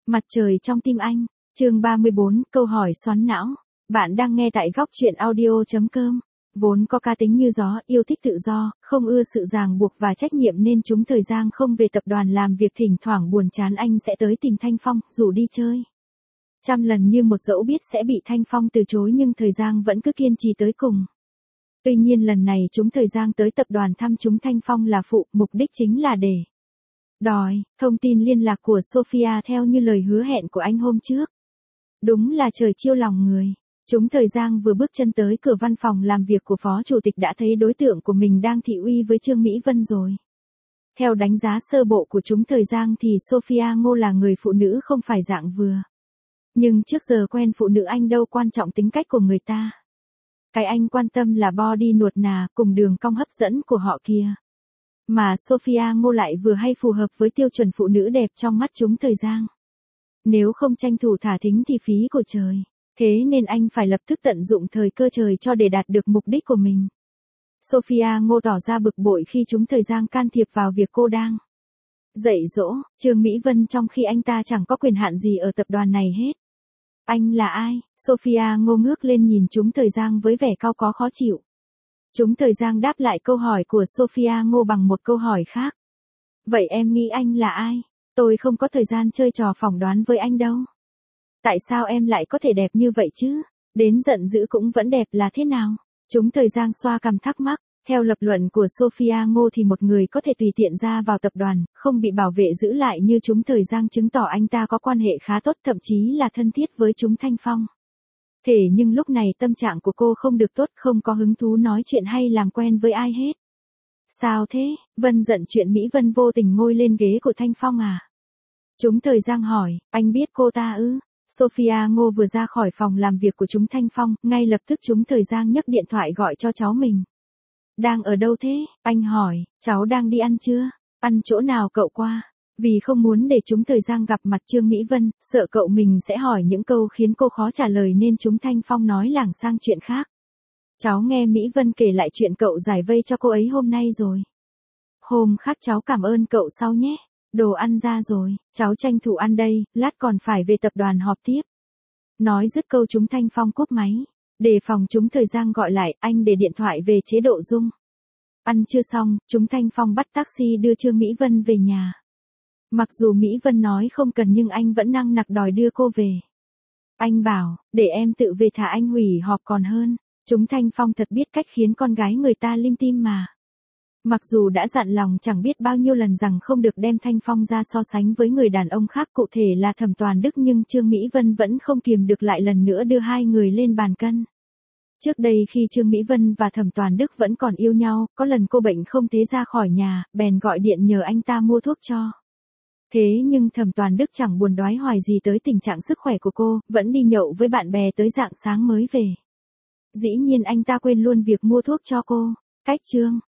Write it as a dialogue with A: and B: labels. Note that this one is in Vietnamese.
A: Mặt trời trong tim anh, chương 34, câu hỏi xoắn não. Bạn đang nghe tại góc truyện audio.com. Vốn có cá tính như gió, yêu thích tự do, không ưa sự ràng buộc và trách nhiệm nên chúng thời gian không về tập đoàn làm việc, thỉnh thoảng buồn chán anh sẽ tới tìm Thanh Phong, rủ đi chơi. Trăm lần như một dẫu biết sẽ bị Thanh Phong từ chối nhưng thời gian vẫn cứ kiên trì tới cùng. Tuy nhiên lần này chúng thời gian tới tập đoàn thăm chúng Thanh Phong là phụ, mục đích chính là để đòi thông tin liên lạc của Sophia theo như lời hứa hẹn của anh hôm trước. Đúng là trời chiêu lòng người. Chúng thời gian vừa bước chân tới cửa văn phòng làm việc của phó chủ tịch đã thấy đối tượng của mình đang thị uy với Trương Mỹ Vân rồi. Theo đánh giá sơ bộ của chúng thời gian thì Sophia Ngô là người phụ nữ không phải dạng vừa. Nhưng trước giờ quen phụ nữ anh đâu quan trọng tính cách của người ta. Cái anh quan tâm là body nuột nà cùng đường cong hấp dẫn của họ kia. Mà Sophia Ngô lại vừa hay phù hợp với tiêu chuẩn phụ nữ đẹp trong mắt chúng thời gian. Nếu không tranh thủ thả thính thì phí của trời. Thế nên anh phải lập tức tận dụng thời cơ trời cho để đạt được mục đích của mình. Sophia Ngô tỏ ra bực bội khi chúng thời gian can thiệp vào việc cô đang dạy dỗ Trương Mỹ Vân trong khi anh ta chẳng có quyền hạn gì ở tập đoàn này hết. Anh là ai? Sophia Ngô ngước lên nhìn chúng thời gian với vẻ cau có khó chịu. Chúng thời gian đáp lại câu hỏi của Sophia Ngô bằng một câu hỏi khác. Vậy em nghĩ anh là ai? Tôi không có thời gian chơi trò phỏng đoán với anh đâu. Tại sao em lại có thể đẹp như vậy chứ? Đến giận dữ cũng vẫn đẹp là thế nào? Chúng thời gian xoa cằm thắc mắc. Theo lập luận của Sophia Ngô thì một người có thể tùy tiện ra vào tập đoàn, không bị bảo vệ giữ lại như chúng thời gian chứng tỏ anh ta có quan hệ khá tốt, thậm chí là thân thiết với chúng Thanh Phong. Thế nhưng lúc này tâm trạng của cô không được tốt, không có hứng thú nói chuyện hay làm quen với ai hết. Sao thế? Vân giận chuyện Mỹ Vân vô tình ngồi lên ghế của Thanh Phong à? Chúng thời gian hỏi, anh biết cô ta ư? Sophia Ngô vừa ra khỏi phòng làm việc của chúng Thanh Phong, ngay lập tức chúng thời gian nhấc điện thoại gọi cho cháu mình. Đang ở đâu thế? Anh hỏi, cháu đang đi ăn chưa? Ăn chỗ nào cậu qua? Vì không muốn để chúng thời gian gặp mặt Trương Mỹ Vân, sợ cậu mình sẽ hỏi những câu khiến cô khó trả lời nên chúng Thanh Phong nói lảng sang chuyện khác. Cháu nghe Mỹ Vân kể lại chuyện cậu giải vây cho cô ấy hôm nay rồi. Hôm khác cháu cảm ơn cậu sau nhé. Đồ ăn ra rồi, cháu tranh thủ ăn đây, lát còn phải về tập đoàn họp tiếp. Nói dứt câu chúng Thanh Phong cúp máy. Đề phòng chúng thời gian gọi lại, anh để điện thoại về chế độ rung. Ăn chưa xong, chúng Thanh Phong bắt taxi đưa Trương Mỹ Vân về nhà. Mặc dù Mỹ Vân nói không cần nhưng anh vẫn năng nặc đòi đưa cô về. Anh bảo, để em tự về thả anh hủy họp còn hơn. Chúng Thanh Phong thật biết cách khiến con gái người ta lim tim mà. Mặc dù đã dặn lòng chẳng biết bao nhiêu lần rằng không được đem Thanh Phong ra so sánh với người đàn ông khác cụ thể là Thẩm Toàn Đức nhưng Trương Mỹ Vân vẫn không kiềm được lại lần nữa đưa hai người lên bàn cân. Trước đây khi Trương Mỹ Vân và Thẩm Toàn Đức vẫn còn yêu nhau, có lần cô bệnh không thế ra khỏi nhà, bèn gọi điện nhờ anh ta mua thuốc cho. Thế nhưng Thẩm Toàn Đức chẳng buồn đoái hoài gì tới tình trạng sức khỏe của cô, vẫn đi nhậu với bạn bè tới rạng sáng mới về. Dĩ nhiên anh ta quên luôn việc mua thuốc cho cô. Cách chương